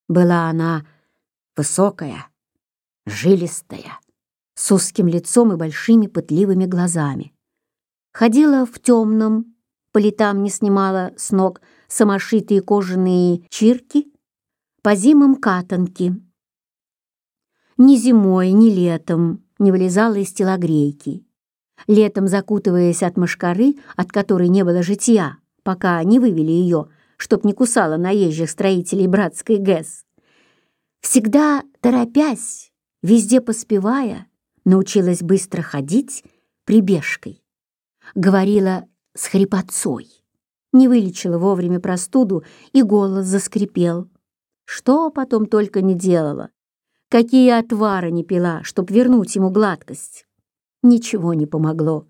Была она высокая, жилистая, с узким лицом и большими пытливыми глазами. Ходила в темном, по летам не снимала с ног самошитые кожаные чирки, по зимам катанки. Ни зимой, ни летом не вылезала из телогрейки. Летом, закутываясь от мошкары, от которой не было житья, пока не вывели ее, чтоб не кусала наезжих строителей братской ГЭС. Всегда торопясь, везде поспевая, научилась быстро ходить прибежкой. Говорила с хрипотцой, не вылечила вовремя простуду, и голос заскрипел. Что потом только не делала, какие отвары не пила, чтоб вернуть ему гладкость. Ничего не помогло.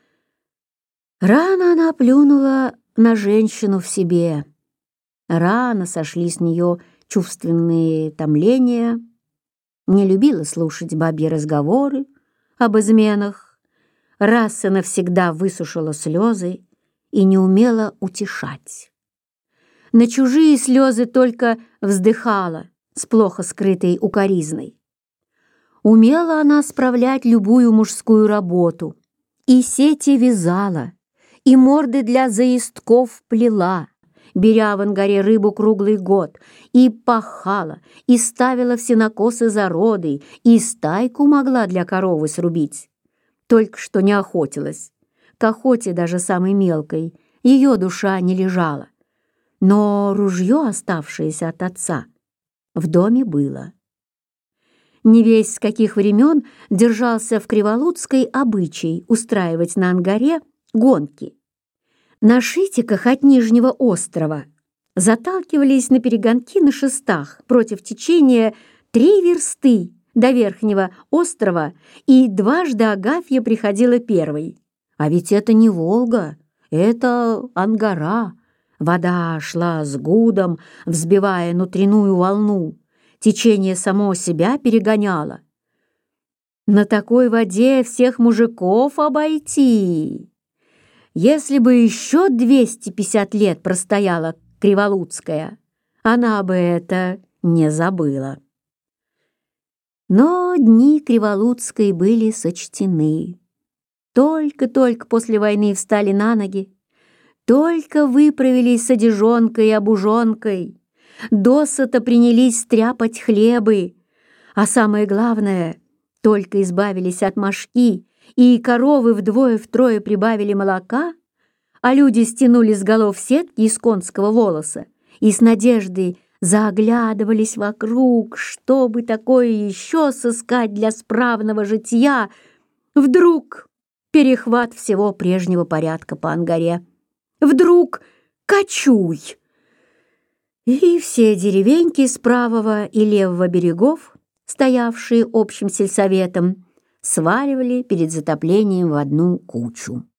Рано она плюнула на женщину в себе. Рано сошли с нее чувственные томления. Не любила слушать бабьи разговоры об изменах. Раз и навсегда высушила слезы и не умела утешать. На чужие слезы только вздыхала с плохо скрытой укоризной. Умела она справлять любую мужскую работу, и сети вязала, и морды для заистков плела, беря в ангаре рыбу круглый год, и пахала, и ставила в сенокосы зароды, и стайку могла для коровы срубить. Только что не охотилась. К охоте даже самой мелкой ее душа не лежала. Но ружье, оставшееся от отца, в доме было. Не весть с каких времен держался в Криволудской обычай устраивать на ангаре гонки. На шитиках от Нижнего острова заталкивались на перегонки на шестах против течения 3 версты до Верхнего острова, и дважды Агафья приходила первой. А ведь это не Волга, это Ангара. Вода шла с гудом, взбивая внутреннюю волну. Течение само себя перегоняло. На такой воде всех мужиков обойти. Если бы еще 250 лет простояла Криволудская, она бы это не забыла. Но дни Криволудской были сочтены. Только-только после войны встали на ноги, только выправились с одежонкой и обужонкой, досыта принялись стряпать хлебы, а самое главное, только избавились от мошки, и коровы вдвое-втрое прибавили молока, а люди стянули с голов сетки из конского волоса и с надеждой заглядывались вокруг, чтобы такое еще сыскать для справного житья. Вдруг перехват всего прежнего порядка по ангаре. Вдруг кочуй! И все деревеньки с правого и левого берегов, стоявшие общим сельсоветом, сваливали перед затоплением в одну кучу.